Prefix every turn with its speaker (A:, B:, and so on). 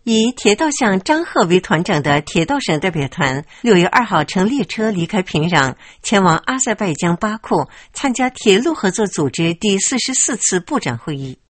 A: 以铁道相张鹤为团长的铁道省代表团6月2号乘列车离开平壤，前往阿塞拜疆巴库参加铁路合作组织第44次部长会议。